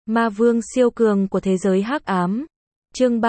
Ma vương siêu cường của thế giới hắc ám. Chương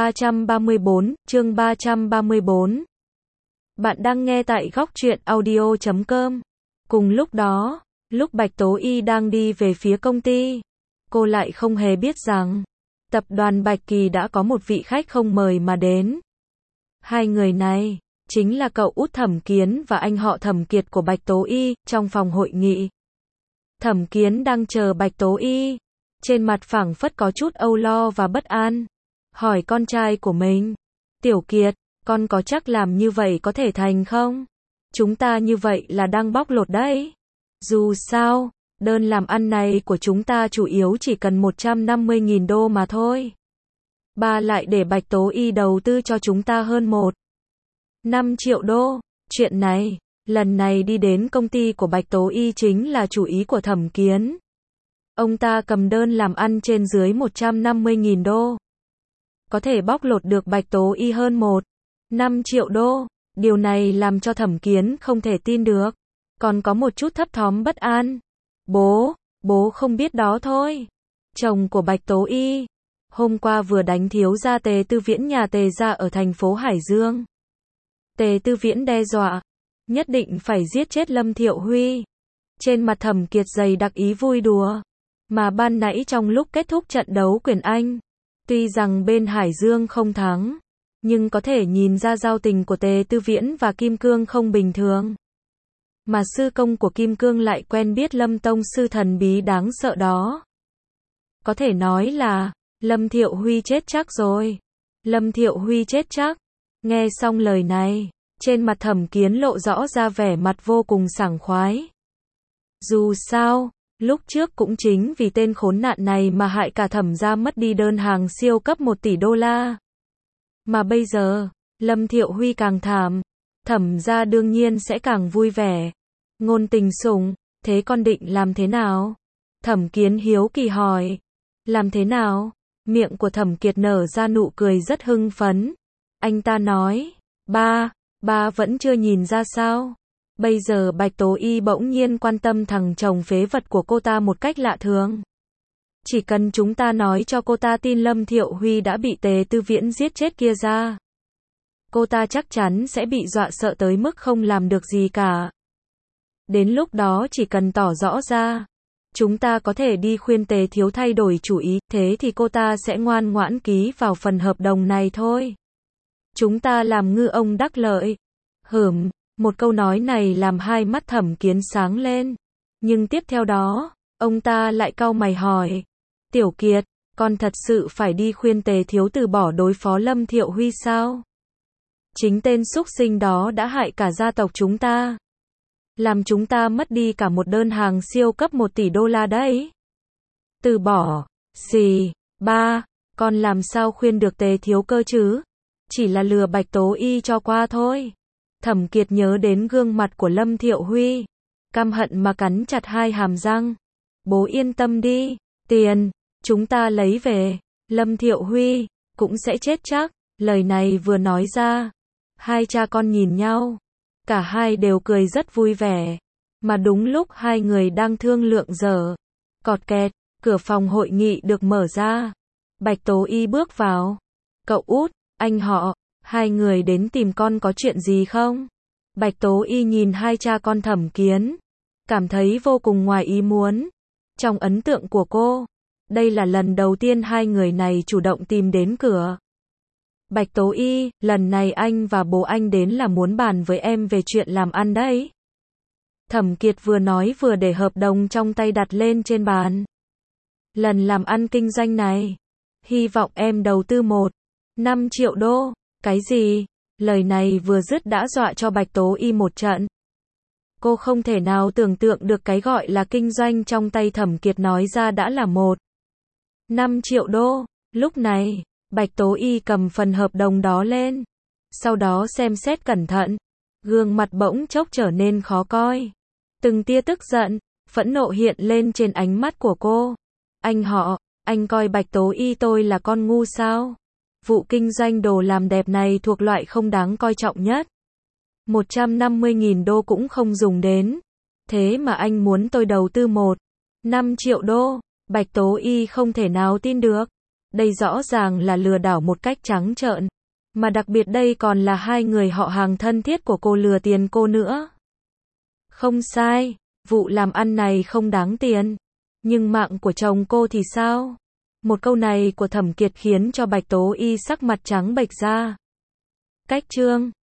334. Bạn đang nghe tại góc truyện audio.com. Cùng lúc đó, lúc Bạch Tố Y đang đi về phía công ty, cô lại không hề biết rằng tập đoàn Bạch Kỳ đã có một vị khách không mời mà đến. Hai người này chính là cậu út Thẩm Kiến và anh họ Thẩm Kiệt của Bạch Tố Y. Trong phòng hội nghị, Thẩm Kiến đang chờ Bạch Tố Y, trên mặt phảng phất có chút âu lo và bất an, hỏi con trai của mình: Tiểu Kiệt, con có chắc làm như vậy có thể thành không? Chúng ta như vậy là đang bóc lột đấy. Dù sao, đơn làm ăn này của chúng ta chủ yếu chỉ cần 150.000 đô mà thôi. Ba lại để Bạch Tố Y đầu tư cho chúng ta hơn 1,5 triệu đô. Chuyện này, lần này đi đến công ty của Bạch Tố Y chính là chủ ý của Thẩm Kiến. Ông ta cầm đơn làm ăn trên dưới 150.000 đô. Có thể bóc lột được Bạch Tố Y hơn 1,5 triệu đô. Điều này làm cho Thẩm Kiến không thể tin được. Còn có một chút thấp thỏm bất an. Bố không biết đó thôi. Chồng của Bạch Tố Y hôm qua vừa đánh thiếu gia Tề Tư Viễn nhà Tề gia ở thành phố Hải Dương. Tề Tư Viễn đe dọa nhất định phải giết chết Lâm Thiệu Huy. Trên mặt Thẩm Kiệt dày đặc ý vui đùa. Mà ban nãy trong lúc kết thúc trận đấu quyền Anh, tuy rằng bên Hải Dương không thắng, nhưng có thể nhìn ra giao tình của Tề Tư Viễn và Kim Cương không bình thường. Mà sư công của Kim Cương lại quen biết Lâm tông sư thần bí đáng sợ đó. Có thể nói là Lâm Thiệu Huy chết chắc rồi. Lâm Thiệu Huy chết chắc. Nghe xong lời này, trên mặt Thẩm Kiến lộ rõ ra vẻ mặt vô cùng sảng khoái. Dù sao, lúc trước cũng chính vì tên khốn nạn này mà hại cả Thẩm gia mất đi đơn hàng siêu cấp 1 tỷ đô la. Mà bây giờ, Lâm Thiệu Huy càng thảm, Thẩm gia đương nhiên sẽ càng vui vẻ. Ngôn Tình Sủng, thế con định làm thế nào? Thẩm Kiến hiếu kỳ hỏi. Làm thế nào? Miệng của Thẩm Kiệt nở ra nụ cười rất hưng phấn. Anh ta nói, ba vẫn chưa nhìn ra sao? Bây giờ Bạch Tố Y bỗng nhiên quan tâm thằng chồng phế vật của cô ta một cách lạ thường. Chỉ cần chúng ta nói cho cô ta tin Lâm Thiệu Huy đã bị Tề Tư Viễn giết chết kia ra, cô ta chắc chắn sẽ bị dọa sợ tới mức không làm được gì cả. Đến lúc đó chỉ cần tỏ rõ ra, chúng ta có thể đi khuyên Tề thiếu thay đổi chủ ý, thế thì cô ta sẽ ngoan ngoãn ký vào phần hợp đồng này thôi. Chúng ta làm ngư ông đắc lợi. Một câu nói này làm hai mắt Thẩm Kiến sáng lên. Nhưng tiếp theo đó, ông ta lại cau mày hỏi. Tiểu Kiệt, con thật sự phải đi khuyên Tề thiếu từ bỏ đối phó Lâm Thiệu Huy sao? Chính tên súc sinh đó đã hại cả gia tộc chúng ta. Làm chúng ta mất đi cả một đơn hàng siêu cấp 1 tỷ đô la đấy. Từ bỏ? Gì? Ba, con làm sao khuyên được Tề thiếu cơ chứ? Chỉ là lừa Bạch Tố Y cho qua thôi. Thẩm Kiệt nhớ đến gương mặt của Lâm Thiệu Huy, căm hận mà cắn chặt hai hàm răng. Bố yên tâm đi, tiền chúng ta lấy về, Lâm Thiệu Huy cũng sẽ chết chắc. Lời này vừa nói ra, hai cha con nhìn nhau, cả hai đều cười rất vui vẻ. Mà đúng lúc hai người đang thương lượng dở, cọt kẹt, cửa phòng hội nghị được mở ra. Bạch Tố Y bước vào. Cậu út, anh họ, hai người đến tìm con có chuyện gì không? Bạch Tố Y nhìn hai cha con Thẩm Kiến, cảm thấy vô cùng ngoài ý muốn. Trong ấn tượng của cô, đây là lần đầu tiên hai người này chủ động tìm đến cửa. Bạch Tố Y, lần này anh và bố anh đến là muốn bàn với em về chuyện làm ăn đấy. Thẩm Kiệt vừa nói vừa để hợp đồng trong tay đặt lên trên bàn. Lần làm ăn kinh doanh này, hy vọng em đầu tư 1,5 triệu đô. Cái gì? Lời này vừa dứt đã dọa cho Bạch Tố Y một trận. Cô không thể nào tưởng tượng được cái gọi là kinh doanh trong tay Thẩm Kiệt nói ra đã là 1,5 triệu đô. Lúc này, Bạch Tố Y cầm phần hợp đồng đó lên, sau đó xem xét cẩn thận, gương mặt bỗng chốc trở nên khó coi. Từng tia tức giận, phẫn nộ hiện lên trên ánh mắt của cô. Anh họ, anh coi Bạch Tố Y tôi là con ngu sao? Vụ kinh doanh đồ làm đẹp này thuộc loại không đáng coi trọng nhất. 150.000 đô cũng không dùng đến. Thế mà anh muốn tôi đầu tư 1,5 triệu đô. Bạch Tố Y không thể nào tin được. Đây rõ ràng là lừa đảo một cách trắng trợn. Mà đặc biệt đây còn là hai người họ hàng thân thiết của cô lừa tiền cô nữa. Không sai, vụ làm ăn này không đáng tiền. Nhưng mạng của chồng cô thì sao? Một câu này của Thẩm Kiệt khiến cho Bạch Tố Y sắc mặt trắng bệch ra. Cách chương